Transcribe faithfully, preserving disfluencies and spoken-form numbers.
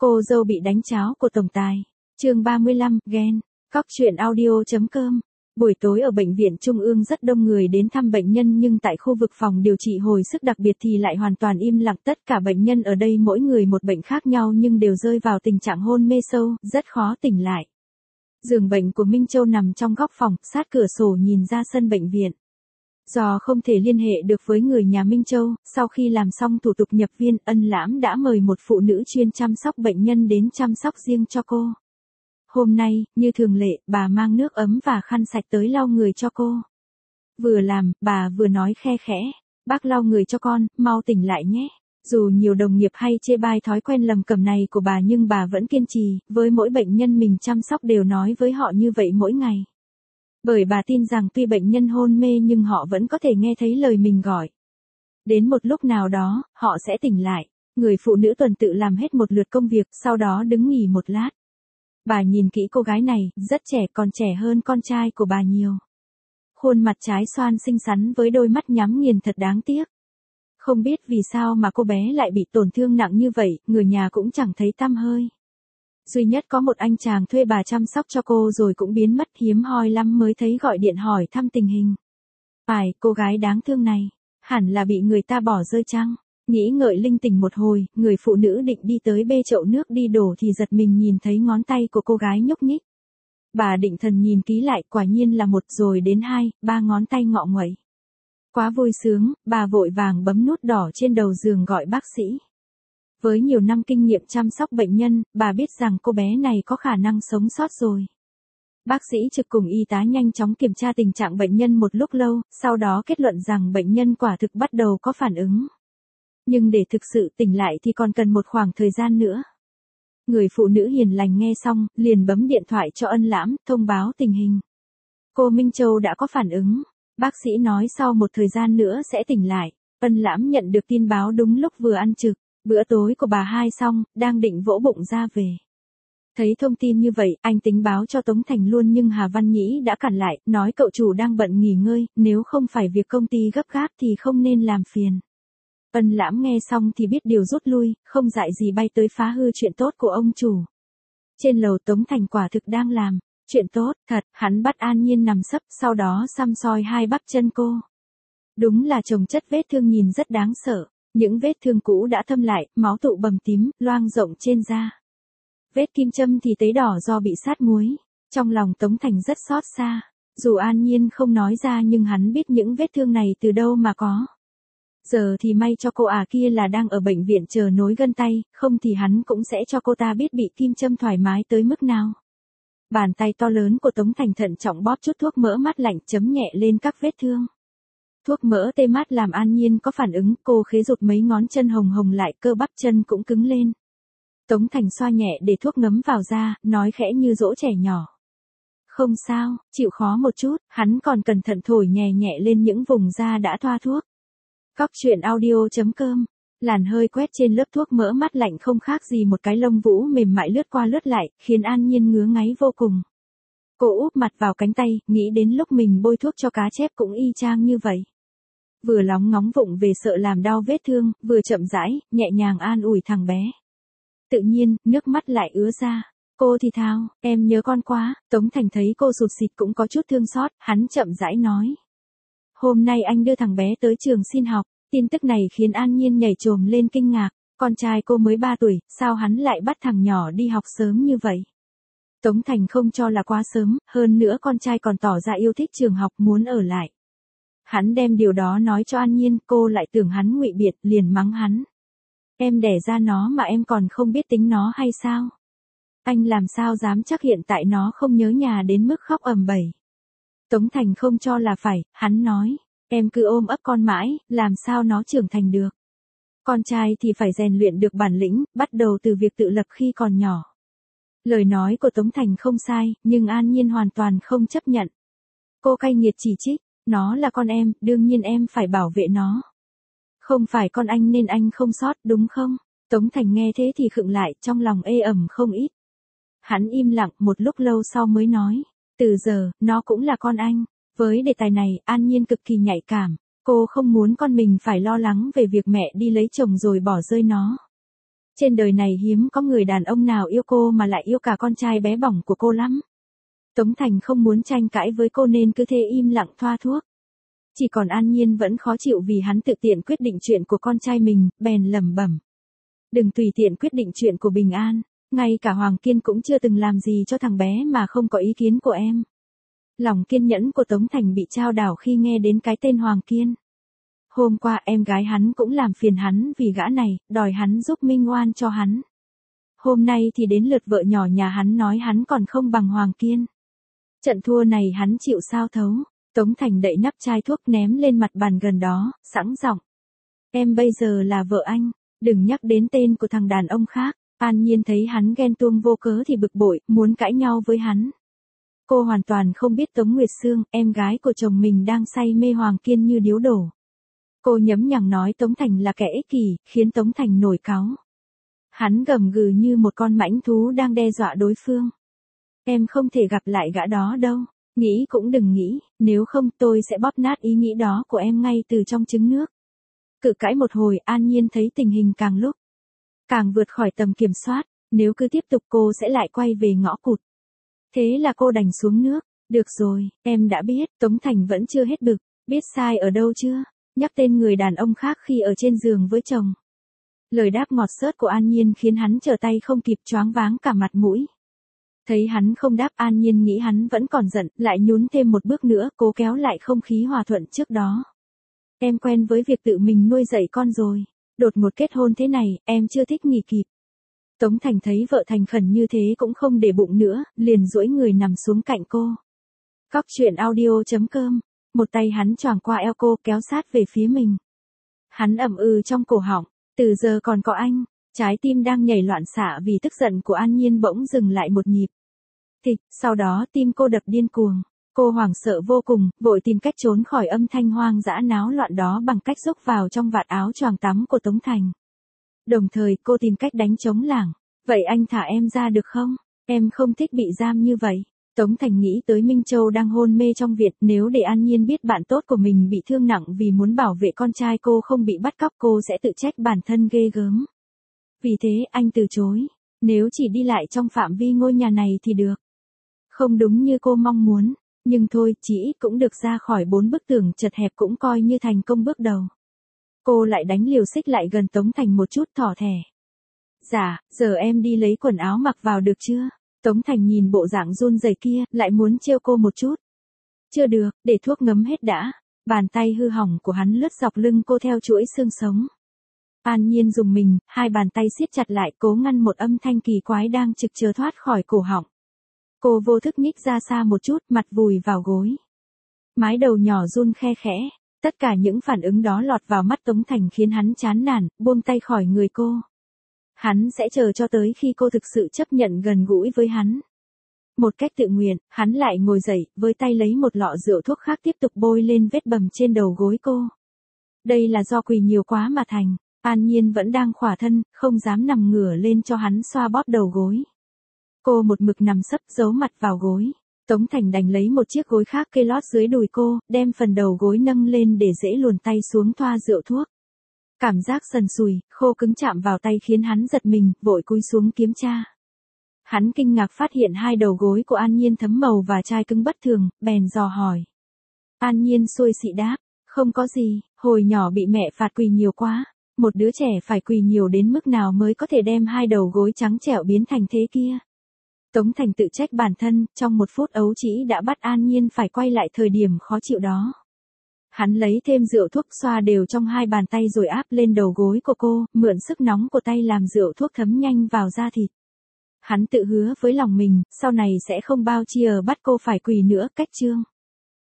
Cô dâu bị đánh cháo của tổng tài. Chương ba mươi lăm, ghen. Cóc truyện audio.com. Buổi tối ở bệnh viện Trung ương rất đông người đến thăm bệnh nhân, nhưng tại khu vực phòng điều trị hồi sức đặc biệt thì lại hoàn toàn im lặng. Tất cả bệnh nhân ở đây mỗi người một bệnh khác nhau nhưng đều rơi vào tình trạng hôn mê sâu, rất khó tỉnh lại. Giường bệnh của Minh Châu nằm trong góc phòng, sát cửa sổ nhìn ra sân bệnh viện. Do không thể liên hệ được với người nhà Minh Châu, sau khi làm xong thủ tục nhập viện, Ân Lãm đã mời một phụ nữ chuyên chăm sóc bệnh nhân đến chăm sóc riêng cho cô. Hôm nay, như thường lệ, bà mang nước ấm và khăn sạch tới lau người cho cô. Vừa làm, bà vừa nói khe khẽ, bác lau người cho con, mau tỉnh lại nhé. Dù nhiều đồng nghiệp hay chê bai thói quen lầm cầm này của bà nhưng bà vẫn kiên trì, với mỗi bệnh nhân mình chăm sóc đều nói với họ như vậy mỗi ngày. Bởi bà tin rằng tuy bệnh nhân hôn mê nhưng họ vẫn có thể nghe thấy lời mình gọi. Đến một lúc nào đó, họ sẽ tỉnh lại. Người phụ nữ tuần tự làm hết một lượt công việc, sau đó đứng nghỉ một lát. Bà nhìn kỹ cô gái này, rất trẻ, còn trẻ hơn con trai của bà nhiều. Khuôn mặt trái xoan xinh xắn với đôi mắt nhắm nghiền thật đáng tiếc. Không biết vì sao mà cô bé lại bị tổn thương nặng như vậy, người nhà cũng chẳng thấy tăm hơi. Duy nhất có một anh chàng thuê bà chăm sóc cho cô rồi cũng biến mất, hiếm hoi lắm mới thấy gọi điện hỏi thăm tình hình. Phải, cô gái đáng thương này, hẳn là bị người ta bỏ rơi chăng? Nghĩ ngợi linh tinh một hồi, người phụ nữ định đi tới bê chậu nước đi đổ thì giật mình nhìn thấy ngón tay của cô gái nhúc nhích. Bà định thần nhìn kỹ lại, quả nhiên là một rồi đến hai, ba ngón tay ngọ nguậy. Quá vui sướng, bà vội vàng bấm nút đỏ trên đầu giường gọi bác sĩ. Với nhiều năm kinh nghiệm chăm sóc bệnh nhân, bà biết rằng cô bé này có khả năng sống sót rồi. Bác sĩ trực cùng y tá nhanh chóng kiểm tra tình trạng bệnh nhân một lúc lâu, sau đó kết luận rằng bệnh nhân quả thực bắt đầu có phản ứng. Nhưng để thực sự tỉnh lại thì còn cần một khoảng thời gian nữa. Người phụ nữ hiền lành nghe xong, liền bấm điện thoại cho Ân Lãm, thông báo tình hình. Cô Minh Châu đã có phản ứng. Bác sĩ nói sau một thời gian nữa sẽ tỉnh lại. Ân Lãm nhận được tin báo đúng lúc vừa ăn trực. Bữa tối của bà hai xong, đang định vỗ bụng ra về. Thấy thông tin như vậy, anh tính báo cho Tống Thành luôn nhưng Hà Văn Nhĩ đã cản lại, nói cậu chủ đang bận nghỉ ngơi, nếu không phải việc công ty gấp gáp thì không nên làm phiền. Ân Lãm nghe xong thì biết điều rút lui, không dại gì bay tới phá hư chuyện tốt của ông chủ. Trên lầu Tống Thành quả thực đang làm chuyện tốt, thật, hắn bắt An Nhiên nằm sấp, sau đó xăm soi hai bắp chân cô. Đúng là chồng chất vết thương nhìn rất đáng sợ. Những vết thương cũ đã thâm lại, máu tụ bầm tím, loang rộng trên da. Vết kim châm thì tấy đỏ do bị sát muối. Trong lòng Tống Thành rất xót xa. Dù An Nhiên không nói ra nhưng hắn biết những vết thương này từ đâu mà có. Giờ thì may cho cô à kia là đang ở bệnh viện chờ nối gân tay, không thì hắn cũng sẽ cho cô ta biết bị kim châm thoải mái tới mức nào. Bàn tay to lớn của Tống Thành thận trọng bóp chút thuốc mỡ mát lạnh chấm nhẹ lên các vết thương. Thuốc mỡ tê mát làm An Nhiên có phản ứng, cô khế rụt mấy ngón chân hồng hồng lại, cơ bắp chân cũng cứng lên. Tống Thành xoa nhẹ để thuốc ngấm vào da, nói khẽ như dỗ trẻ nhỏ. Không sao, chịu khó một chút, hắn còn cẩn thận thổi nhẹ nhẹ lên những vùng da đã thoa thuốc. Cóc truyện audio.com. Làn hơi quét trên lớp thuốc mỡ mát lạnh không khác gì một cái lông vũ mềm mại lướt qua lướt lại, khiến An Nhiên ngứa ngáy vô cùng. Cô úp mặt vào cánh tay, nghĩ đến lúc mình bôi thuốc cho cá chép cũng y chang như vậy. Vừa lóng ngóng vụng về sợ làm đau vết thương, vừa chậm rãi, nhẹ nhàng an ủi thằng bé. Tự nhiên, nước mắt lại ứa ra. Cô thì thào, em nhớ con quá. Tống Thành thấy cô sụt sịt cũng có chút thương xót, hắn chậm rãi nói. Hôm nay anh đưa thằng bé tới trường xin học. Tin tức này khiến An Nhiên nhảy chồm lên kinh ngạc. Con trai cô mới ba tuổi, sao hắn lại bắt thằng nhỏ đi học sớm như vậy? Tống Thành không cho là quá sớm, hơn nữa con trai còn tỏ ra yêu thích trường học, muốn ở lại. Hắn đem điều đó nói cho An Nhiên, cô lại tưởng hắn ngụy biện, liền mắng hắn. Em đẻ ra nó mà em còn không biết tính nó hay sao? Anh làm sao dám chắc hiện tại nó không nhớ nhà đến mức khóc ầm bẩy. Tống Thành không cho là phải, hắn nói, em cứ ôm ấp con mãi, làm sao nó trưởng thành được. Con trai thì phải rèn luyện được bản lĩnh, bắt đầu từ việc tự lập khi còn nhỏ. Lời nói của Tống Thành không sai, nhưng An Nhiên hoàn toàn không chấp nhận. Cô cay nghiệt chỉ trích, nó là con em, đương nhiên em phải bảo vệ nó. Không phải con anh nên anh không sót, đúng không? Tống Thành nghe thế thì khựng lại, trong lòng ê ẩm không ít. Hắn im lặng một lúc lâu sau mới nói, từ giờ, nó cũng là con anh. Với đề tài này, An Nhiên cực kỳ nhạy cảm. Cô không muốn con mình phải lo lắng về việc mẹ đi lấy chồng rồi bỏ rơi nó. Trên đời này hiếm có người đàn ông nào yêu cô mà lại yêu cả con trai bé bỏng của cô lắm. Tống Thành không muốn tranh cãi với cô nên cứ thế im lặng thoa thuốc. Chỉ còn An Nhiên vẫn khó chịu vì hắn tự tiện quyết định chuyện của con trai mình, bèn lẩm bẩm. Đừng tùy tiện quyết định chuyện của Bình An, ngay cả Hoàng Kiên cũng chưa từng làm gì cho thằng bé mà không có ý kiến của em. Lòng kiên nhẫn của Tống Thành bị chao đảo khi nghe đến cái tên Hoàng Kiên. Hôm qua em gái hắn cũng làm phiền hắn vì gã này, đòi hắn giúp minh oan cho hắn. Hôm nay thì đến lượt vợ nhỏ nhà hắn nói hắn còn không bằng Hoàng Kiên. Trận thua này hắn chịu sao thấu. Tống Thành đậy nắp chai thuốc ném lên mặt bàn gần đó, sẵn giọng. Em bây giờ là vợ anh, đừng nhắc đến tên của thằng đàn ông khác. An Nhiên thấy hắn ghen tuông vô cớ thì bực bội, muốn cãi nhau với hắn. Cô hoàn toàn không biết Tống Nguyệt Sương, em gái của chồng mình đang say mê Hoàng Kiên như điếu đổ. Cô nhấm nhằng nói Tống Thành là kẻ ích kỷ, khiến Tống Thành nổi cáu. Hắn gầm gừ như một con mãnh thú đang đe dọa đối phương. Em không thể gặp lại gã đó đâu, nghĩ cũng đừng nghĩ, nếu không tôi sẽ bóp nát ý nghĩ đó của em ngay từ trong trứng nước. Cự cãi một hồi, An Nhiên thấy tình hình càng lúc càng vượt khỏi tầm kiểm soát, nếu cứ tiếp tục cô sẽ lại quay về ngõ cụt. Thế là cô đành xuống nước. Được rồi, em đã biết. Tống Thành vẫn chưa hết bực. Biết sai ở đâu chưa? Nhắc tên người đàn ông khác khi ở trên giường với chồng. Lời đáp ngọt xớt của An Nhiên khiến hắn trở tay không kịp, choáng váng cả mặt mũi. Thấy hắn không đáp, An Nhiên nghĩ hắn vẫn còn giận, lại nhún thêm một bước nữa, cố kéo lại không khí hòa thuận trước đó. Em quen với việc tự mình nuôi dạy con rồi. Đột ngột kết hôn thế này, em chưa thích nghỉ kịp. Tống Thành thấy vợ thành khẩn như thế cũng không để bụng nữa, liền duỗi người nằm xuống cạnh cô. Cóc truyện audio chấm com. Một tay hắn choàng qua eo cô, kéo sát về phía mình. Hắn ậm ừ trong cổ họng. Từ giờ còn có anh. Trái tim đang nhảy loạn xạ vì tức giận của An Nhiên bỗng dừng lại một nhịp. Thịch, sau đó tim cô đập điên cuồng. Cô hoảng sợ vô cùng, vội tìm cách trốn khỏi âm thanh hoang dã náo loạn đó bằng cách rúc vào trong vạt áo choàng tắm của Tống Thành. Đồng thời cô tìm cách đánh trống lảng. Vậy anh thả em ra được không? Em không thích bị giam như vậy. Tống Thành nghĩ tới Minh Châu đang hôn mê trong viện, nếu để An Nhiên biết bạn tốt của mình bị thương nặng vì muốn bảo vệ con trai cô không bị bắt cóc, cô sẽ tự trách bản thân ghê gớm. Vì thế anh từ chối. Nếu chỉ đi lại trong phạm vi ngôi nhà này thì được. Không đúng như cô mong muốn. Nhưng thôi, chỉ ít cũng được ra khỏi bốn bức tường chật hẹp, cũng coi như thành công bước đầu. Cô lại đánh liều xích lại gần Tống Thành một chút, thỏ thẻ. Dạ, giờ em đi lấy quần áo mặc vào được chưa? Tống Thành nhìn bộ dạng run rẩy kia, lại muốn trêu cô một chút. Chưa được, để thuốc ngấm hết đã. Bàn tay hư hỏng của hắn lướt dọc lưng cô theo chuỗi xương sống. An Nhiên dùng mình, hai bàn tay siết chặt lại, cố ngăn một âm thanh kỳ quái đang trực chờ thoát khỏi cổ họng. Cô vô thức nhích ra xa một chút, mặt vùi vào gối. Mái đầu nhỏ run khe khẽ. Tất cả những phản ứng đó lọt vào mắt Tống Thành khiến hắn chán nản, buông tay khỏi người cô. Hắn sẽ chờ cho tới khi cô thực sự chấp nhận gần gũi với hắn. Một cách tự nguyện, hắn lại ngồi dậy, với tay lấy một lọ rượu thuốc khác tiếp tục bôi lên vết bầm trên đầu gối cô. Đây là do quỳ nhiều quá mà thành. An Nhiên vẫn đang khỏa thân, không dám nằm ngửa lên cho hắn xoa bóp đầu gối. Cô một mực nằm sấp giấu mặt vào gối. Tống Thành đành lấy một chiếc gối khác kê lót dưới đùi cô, đem phần đầu gối nâng lên để dễ luồn tay xuống thoa rượu thuốc. Cảm giác sần sùi, khô cứng chạm vào tay khiến hắn giật mình, vội cúi xuống kiểm tra. Hắn kinh ngạc phát hiện hai đầu gối của An Nhiên thấm màu và chai cứng bất thường, bèn dò hỏi. An Nhiên xuôi xị đáp, không có gì, hồi nhỏ bị mẹ phạt quỳ nhiều quá. Một đứa trẻ phải quỳ nhiều đến mức nào mới có thể đem hai đầu gối trắng trẻo biến thành thế kia. Tống Thành tự trách bản thân, trong một phút ấu trĩ đã bắt An Nhiên phải quay lại thời điểm khó chịu đó. Hắn lấy thêm rượu thuốc xoa đều trong hai bàn tay rồi áp lên đầu gối của cô, mượn sức nóng của tay làm rượu thuốc thấm nhanh vào da thịt. Hắn tự hứa với lòng mình, sau này sẽ không bao chia bắt cô phải quỳ nữa, cách chương.